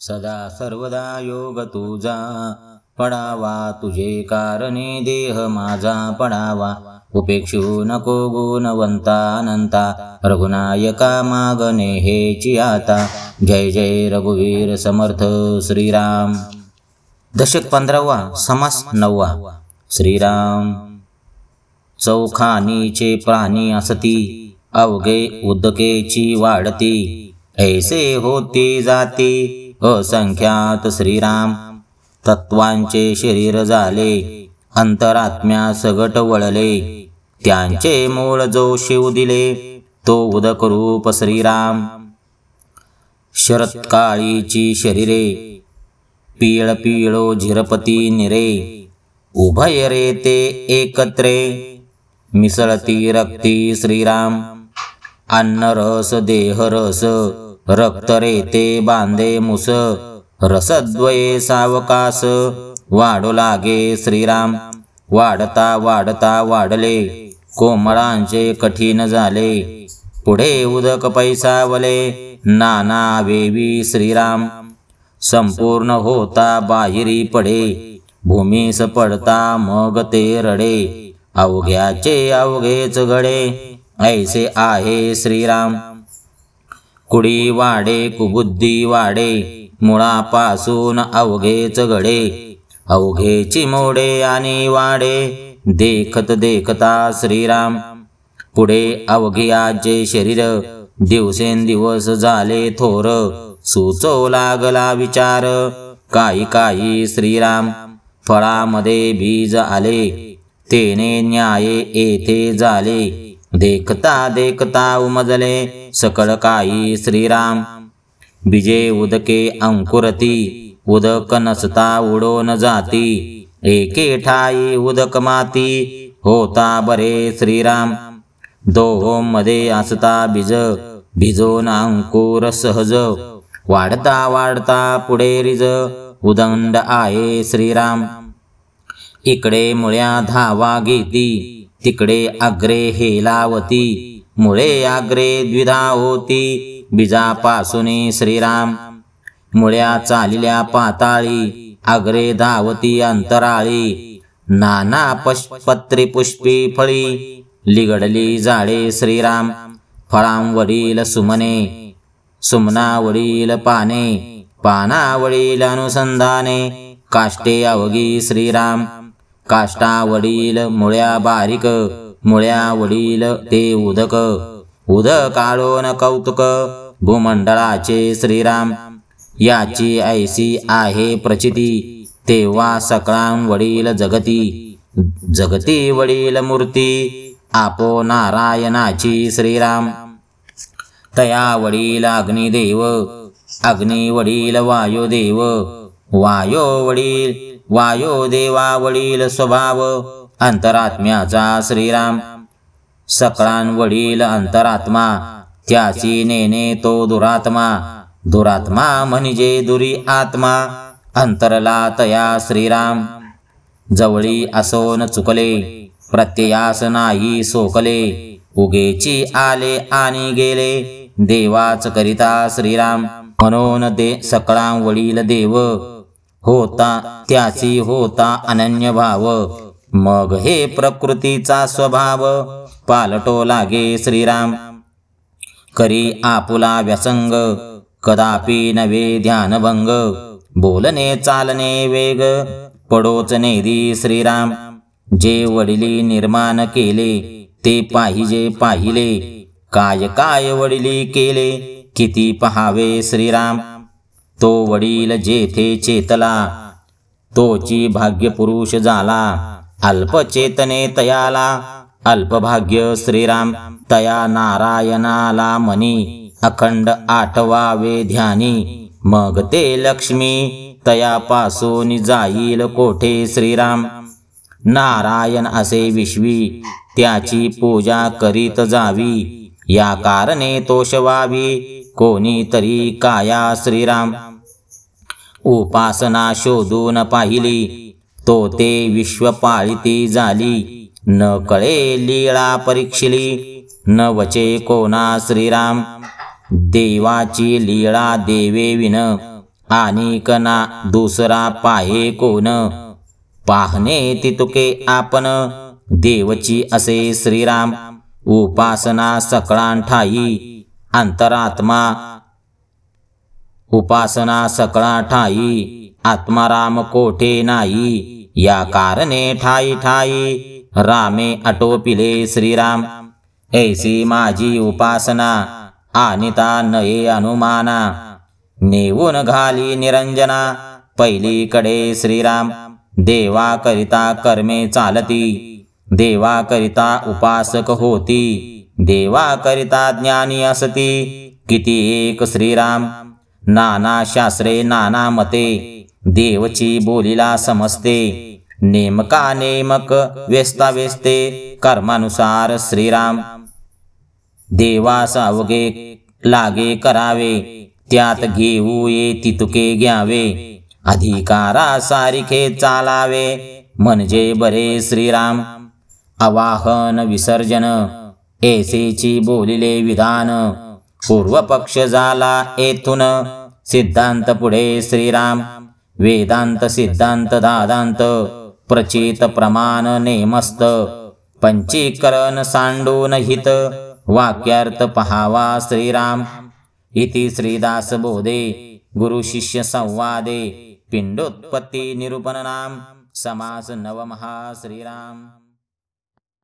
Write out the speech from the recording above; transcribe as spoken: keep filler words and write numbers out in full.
सदा सर्वदा योग तुझा पडावा, तुझे कारणे देह माझा पडावा. उपेक्षू नको गुणवंता अनंता, रघुनायका मागणे हेची आता. जय जय रघुवीर समर्थ श्रीराम. दशक पंधरावा. समास नववा. श्रीराम. चौखानीचे प्राणी असती, अवघे उदकेची वाढती. ऐसे होती जाती असंख्यात श्रीराम. तत्वांचे शरीर झाले, अंतरात्म्या सगट वळले. त्यांचे मूळ जो शिव दिले, तो उदक रूप श्रीराम. शरत्काळीची शरीरे, पीळ पीळो झिरपती निरे. उभय रे ते एकत्रे, मिसळती रक्ती श्रीराम. अन्न रस देह रस, रक्त रे ते बांधे मुस. रसद्वये सावकास, वाढू लागे श्रीराम. वाढता वाढता वाढले, कोमळांचे कठीण झाले. पुढे उदक पैसावले, नाना वेवी श्रीराम. संपूर्ण होता बाहेरी पडे, भूमीस पडता मग ते रडे. अवघ्याचे अवघेच घडे, ऐसे आहे श्रीराम. कुडी वाडे कुबुद्धी वाडे, मुळापासून अवघेच घडे. अवघेची मोडे आणि वाडे, देखत देखता श्रीराम. पुढे अवघियाचे शरीर, दिवसेंदिवस झाले थोर. सुचो लागला विचार, काही काही श्रीराम. फळामध्ये बीज आले, तेने न्याये येथे झाले. देखता देखता उमजले, सकळ काही श्रीराम. बीजे उदके अंकुरती, उदक नसता उडून जाती. एके ठाई उदक माती, होता बरे श्रीराम. दोहों मध्ये असता बीज, भिजून अंकुर सहज. वाढता वाढता पुढे रिज, उदंड आहे श्रीराम. इकडे मुळ्या धावा घेती, तिकडे अग्रे हेलावती. मुळे अग्रे द्विधा होती, बीजापासून श्रीराम. मुळ्या चालिल्या पाताळी, अग्रे धावती अंतराळी. नाना पत्री पुष्पी फळी, लिगडली झाडे श्रीराम. फळांवरील सुमने, सुमनावरील पाने. पानावरील अनुसंधाने, काष्टे अवघी श्रीराम. काष्टावरील मुळ्या बारीक, मुळ्यावरील ते उदक. उदकाळून कौतुक, भूमंडळाचे श्रीराम. याची ऐसी आहे प्रचिती, तेव्हा सकळांवरील जगती. जगती वडील मूर्ती, आपो नारायणाची श्रीराम. तया वडील अग्निदेव, अग्नी वडील वायुदेव. वायो वडील वायुदेवा वडील स्वभाव, अंतरात्म्याचा श्रीराम. सकळांवडील अंतरात्मा, त्याची नेने तो दुरात्मा. दुरात्मा म्हणजे दुरी आत्मा, अंतरला तया श्रीराम. जवळी असोन चुकले, प्रत्ययास नाही सोकले. उगेची आले आणि गेले, देवाच करिता श्रीराम. म्हणून दे सकळांवडील देव, होता त्याची होता अनन्य भाव. मग हे प्रकृतीचा स्वभाव, पालटो लागे श्रीराम. करी आपुला व्यसंग, कदापि नवे ध्यानभंग. बोलणे चालणे वेग, पडोच नेदी श्रीराम. जे वडिली निर्माण केले, ते पाहिजे पाहिले. काय काय वडिली केले, किती पहावे श्रीराम. तो वडील जेथे चेतला, तोची भाग्य पुरुष झाला. अल्पचेतने तयाला, अल्पभाग्य श्रीराम. तया नारायणाला मनी, अखंड आठवावे ध्यानी. मग ते लक्ष्मी, तयापासून जाईल कोठे श्रीराम. नारायण असे विश्वी, त्याची पूजा करीत जावी. या कारणे तोषवावी, कोणीतरी काया श्रीराम. उपासना शोधून पाहिली, तो ते विश्व पाळिती झाली. न कळे लीळा परीक्षिली, न वचे कोणा श्रीराम. देवाची लीळा देवे विन, आणि कना दुसरा पाहे कोण, पाहणे तितुके आपण देवची असे श्रीराम, उपासना सकळां ठाई अंतरात्मा, उपासना सकळा ठाई आत्माराम कोठे नाही, या कारणे ठाई ठाई रामे आटोपिले श्रीराम, ऐसी माझी उपासना आनिता नये अनुमाना, नेऊन घाली निरंजना पहिलीकडे श्रीराम, देवा करिता कर्मे चालती, देवा करिता उपासक होती, देवा करिता ज्ञानी असती, किती एक श्रीराम, नाना शास्त्रे नाना मते, देवची बोलीला समजते, नेमका नेमक व्यस्ता व्यस्ते कर्मानुसार श्रीराम, देवास अवघे लागे करावे, त्यात घेऊ ये तितुके घ्यावे, अधिकारा सारिखे चालावे, म्हणजे बरे श्रीराम, अवाहन विसर्जन ऐसेची बोलिले विधान, पूर्वपक्ष झाला येथून सिद्धांत पुढे श्रीराम, वेदांत सिद्धांत दादांत प्रचित प्रमाण नेमस्त, पंचीकरण सांडून हित वाक्यार्थ पहावा श्रीराम, इति श्रीदास बोधे गुरु शिष्य संवादे, पिंडोत्पत्ती निरूपण नाम समास नवमहा श्रीराम।